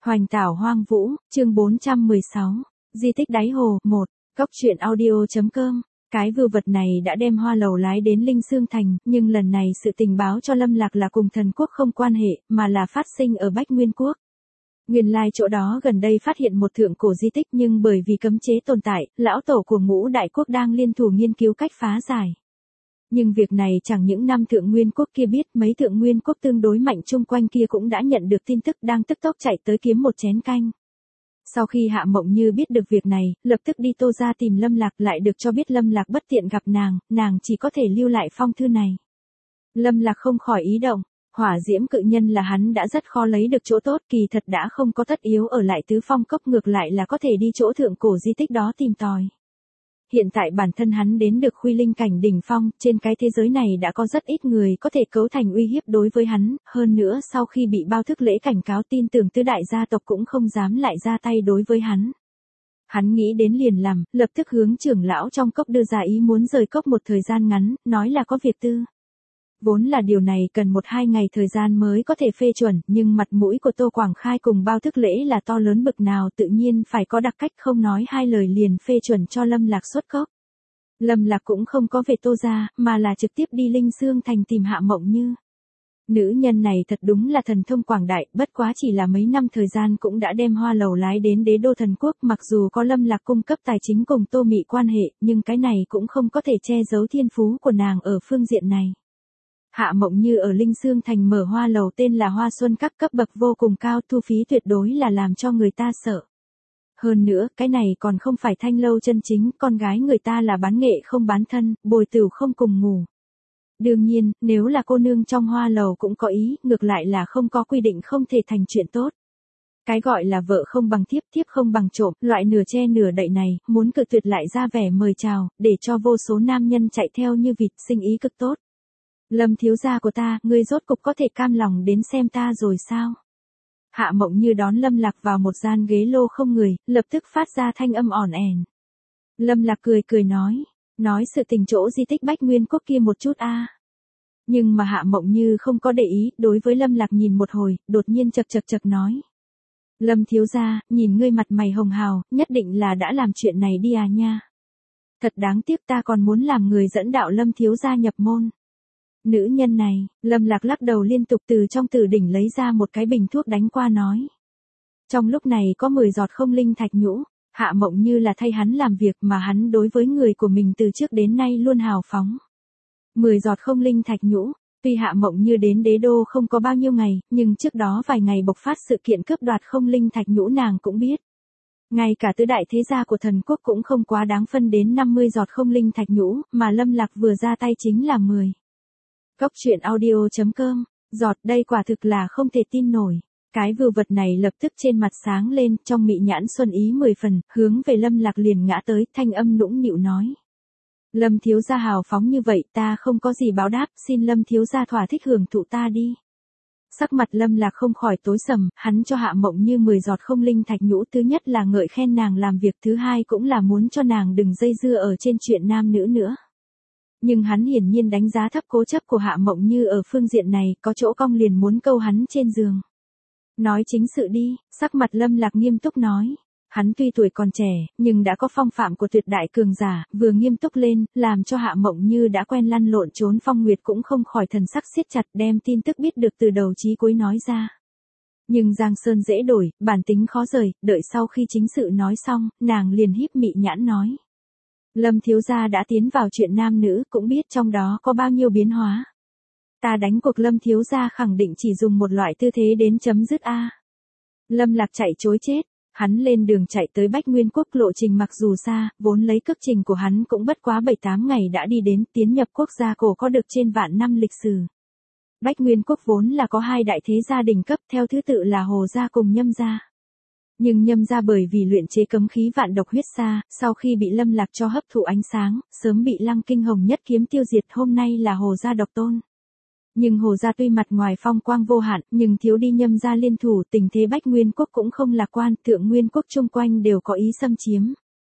Hoành tảo hoang vũ, chương 416, di tích đáy hồ, 1, góc truyện audio.com. Cái vưu vật này đã đem hoa lầu lái đến Linh Xương Thành, nhưng lần này sự tình báo cho Lâm Lạc là cùng thần quốc không quan hệ, mà là phát sinh ở Bách Nguyên Quốc. Nguyên lai chỗ đó gần đây phát hiện một thượng cổ di tích, nhưng bởi vì cấm chế tồn tại, lão tổ của Ngũ Đại Quốc đang liên thủ nghiên cứu cách phá giải. Nhưng việc này chẳng những năm thượng nguyên quốc kia biết, mấy thượng nguyên quốc tương đối mạnh chung quanh kia cũng đã nhận được tin tức, đang tức tốc chạy tới kiếm một chén canh. Sau khi Hạ Mộng Như biết được việc này, lập tức đi Tô ra tìm Lâm Lạc, lại được cho biết Lâm Lạc bất tiện gặp nàng chỉ có thể lưu lại phong thư này. Lâm Lạc không khỏi ý động, hỏa diễm cự nhân là hắn đã rất khó lấy được chỗ tốt, kỳ thật đã không có tất yếu ở lại Tứ Phong Cốc, ngược lại là có thể đi chỗ thượng cổ di tích đó tìm tòi. Hiện tại bản thân hắn đến được Khuy Linh cảnh đỉnh phong, trên cái thế giới này đã có rất ít người có thể cấu thành uy hiếp đối với hắn, hơn nữa sau khi bị Bao Thức Lễ cảnh cáo, tin tưởng tứ đại gia tộc cũng không dám lại ra tay đối với hắn. Hắn nghĩ đến liền làm, lập tức hướng trưởng lão trong cốc đưa ra ý muốn rời cốc một thời gian ngắn, nói là có việc tư. Vốn là điều này cần 1-2 ngày thời gian mới có thể phê chuẩn, nhưng mặt mũi của Tô Quảng Khai cùng Bao Thức Lễ là to lớn bực nào, tự nhiên phải có đặc cách, không nói hai lời liền phê chuẩn cho Lâm Lạc xuất cốc. Lâm Lạc cũng không có về Tô ra, mà là trực tiếp đi Linh Xương Thành tìm Hạ Mộng Như. Nữ nhân này thật đúng là thần thông quảng đại, bất quá chỉ là mấy năm thời gian cũng đã đem hoa lầu lái đến đế đô thần quốc, mặc dù có Lâm Lạc cung cấp tài chính cùng Tô Mị quan hệ, nhưng cái này cũng không có thể che giấu thiên phú của nàng ở phương diện này. Hạ Mộng Như ở Linh Xương Thành mở hoa lầu tên là Hoa Xuân Các, cấp bậc vô cùng cao, thu phí tuyệt đối là làm cho người ta sợ. Hơn nữa, cái này còn không phải thanh lâu chân chính, con gái người ta là bán nghệ không bán thân, bồi tửu không cùng ngủ. Đương nhiên, nếu là cô nương trong hoa lầu cũng có ý, ngược lại là không có quy định không thể thành chuyện tốt. Cái gọi là vợ không bằng thiếp, thiếp không bằng trộm, loại nửa che nửa đậy này, muốn cự tuyệt lại ra vẻ mời chào, để cho vô số nam nhân chạy theo như vịt, sinh ý cực tốt. Lâm thiếu gia của ta, ngươi rốt cục có thể cam lòng đến xem ta rồi sao? Hạ Mộng Như đón Lâm Lạc vào một gian ghế lô không người, lập tức phát ra thanh âm ỏn ẻn. Lâm Lạc cười nói sự tình chỗ di tích Bách Nguyên Quốc kia một chút a. Nhưng mà Hạ Mộng Như không có để ý, đối với Lâm Lạc nhìn một hồi, đột nhiên chật nói. Lâm thiếu gia, nhìn ngươi mặt mày hồng hào, nhất định là đã làm chuyện này đi à nha. Thật đáng tiếc, ta còn muốn làm người dẫn đạo Lâm thiếu gia nhập môn. Nữ nhân này, Lâm Lạc lắc đầu liên tục, từ trong tử đỉnh lấy ra một cái bình thuốc đánh qua nói. Trong lúc này có 10 giọt không linh thạch nhũ, Hạ Mộng Như là thay hắn làm việc mà hắn đối với người của mình từ trước đến nay luôn hào phóng. 10 giọt không linh thạch nhũ, tuy Hạ Mộng Như đến đế đô không có bao nhiêu ngày, nhưng trước đó vài ngày bộc phát sự kiện cướp đoạt không linh thạch nhũ nàng cũng biết. Ngay cả tứ đại thế gia của thần quốc cũng không quá đáng phân đến 50 giọt không linh thạch nhũ, mà Lâm Lạc vừa ra tay chính là 10. Góc truyện audio.com, giọt, đây quả thực là không thể tin nổi. Cái vưu vật này lập tức trên mặt sáng lên, trong mị nhãn xuân ý 10 phần, hướng về Lâm Lạc liền ngã tới, thanh âm nũng nịu nói. Lâm thiếu gia hào phóng như vậy, ta không có gì báo đáp, xin Lâm thiếu gia thỏa thích hưởng thụ ta đi. Sắc mặt Lâm Lạc không khỏi tối sầm, hắn cho Hạ Mộng Như 10 giọt không linh thạch nhũ, thứ nhất là ngợi khen nàng làm việc, thứ hai cũng là muốn cho nàng đừng dây dưa ở trên chuyện nam nữ nữa. Nhưng hắn hiển nhiên đánh giá thấp cố chấp của Hạ Mộng Như ở phương diện này, có chỗ cong liền muốn câu hắn trên giường. Nói chính sự đi, sắc mặt Lâm Lạc nghiêm túc nói. Hắn tuy tuổi còn trẻ, nhưng đã có phong phạm của tuyệt đại cường giả, vừa nghiêm túc lên, làm cho Hạ Mộng Như đã quen lăn lộn trốn phong nguyệt cũng không khỏi thần sắc siết chặt, đem tin tức biết được từ đầu chí cuối nói ra. Nhưng Giang Sơn dễ đổi, bản tính khó rời, đợi sau khi chính sự nói xong, nàng liền híp mị nhãn nói. Lâm thiếu gia đã tiến vào chuyện nam nữ, cũng biết trong đó có bao nhiêu biến hóa. Ta đánh cuộc Lâm thiếu gia khẳng định chỉ dùng một loại tư thế đến chấm dứt a. Lâm Lạc chạy trối chết, hắn lên đường chạy tới Bách Nguyên Quốc, lộ trình mặc dù xa, vốn lấy cước trình của hắn cũng bất quá 7-8 ngày đã đi đến, tiến nhập quốc gia cổ có được trên vạn năm lịch sử. Bách Nguyên Quốc vốn là có 2 đại thế gia đỉnh cấp, theo thứ tự là Hồ gia cùng Nhâm gia. Nhưng Nhâm gia bởi vì luyện chế cấm khí vạn độc huyết sa, sau khi bị Lâm Lạc cho hấp thụ ánh sáng, sớm bị Lăng Kinh Hồng nhất kiếm tiêu diệt, hôm nay là Hồ gia độc tôn. Nhưng Hồ gia tuy mặt ngoài phong quang vô hạn, nhưng thiếu đi Nhâm gia liên thủ, tình thế Bách Nguyên Quốc cũng không lạc quan, Thượng Nguyên Quốc chung quanh đều có ý xâm chiếm.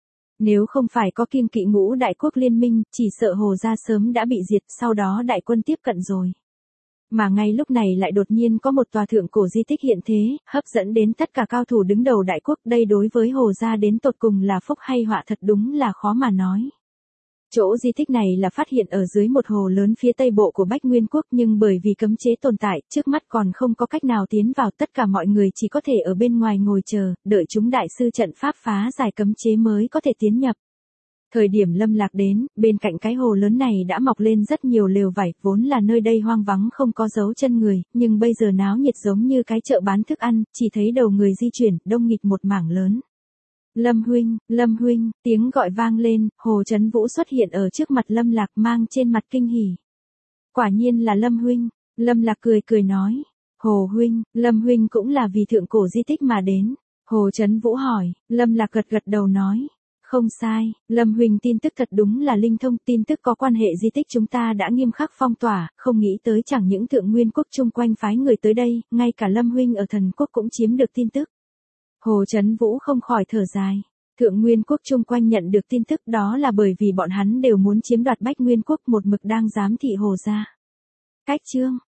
Nếu không phải có kiêng kỵ Ngũ Đại Quốc liên minh, chỉ sợ Hồ gia sớm đã bị diệt, sau đó đại quân tiếp cận rồi. Mà ngay lúc này lại đột nhiên có một tòa thượng cổ di tích hiện thế, hấp dẫn đến tất cả cao thủ đứng đầu đại quốc, đây đối với Hồ gia đến tột cùng là phúc hay họa thật đúng là khó mà nói. Chỗ di tích này là phát hiện ở dưới một hồ lớn phía tây bộ của Bách Nguyên Quốc, nhưng bởi vì cấm chế tồn tại, trước mắt còn không có cách nào tiến vào, tất cả mọi người chỉ có thể ở bên ngoài ngồi chờ, đợi chúng đại sư trận pháp phá giải cấm chế mới có thể tiến nhập. Thời điểm Lâm Lạc đến, bên cạnh cái hồ lớn này đã mọc lên rất nhiều lều vải, vốn là nơi đây hoang vắng không có dấu chân người, nhưng bây giờ náo nhiệt giống như cái chợ bán thức ăn, chỉ thấy đầu người di chuyển, đông nghịt một mảng lớn. Lâm huynh, tiếng gọi vang lên, Hồ Chấn Vũ xuất hiện ở trước mặt Lâm Lạc mang trên mặt kinh hỉ. Quả nhiên là Lâm huynh, Lâm Lạc cười nói, Hồ huynh, Lâm huynh cũng là vì thượng cổ di tích mà đến. Hồ Chấn Vũ hỏi, Lâm Lạc gật đầu nói, không sai, Lâm huynh tin tức thật đúng là linh thông, tin tức có quan hệ di tích chúng ta đã nghiêm khắc phong tỏa, không nghĩ tới chẳng những thượng nguyên quốc chung quanh phái người tới đây, ngay cả Lâm huynh ở thần quốc cũng chiếm được tin tức. Hồ Chấn Vũ không khỏi thở dài. Thượng Nguyên Quốc chung quanh nhận được tin tức đó là bởi vì bọn hắn đều muốn chiếm đoạt Bách Nguyên Quốc, một mực đang giám thị Hồ gia. Cách chương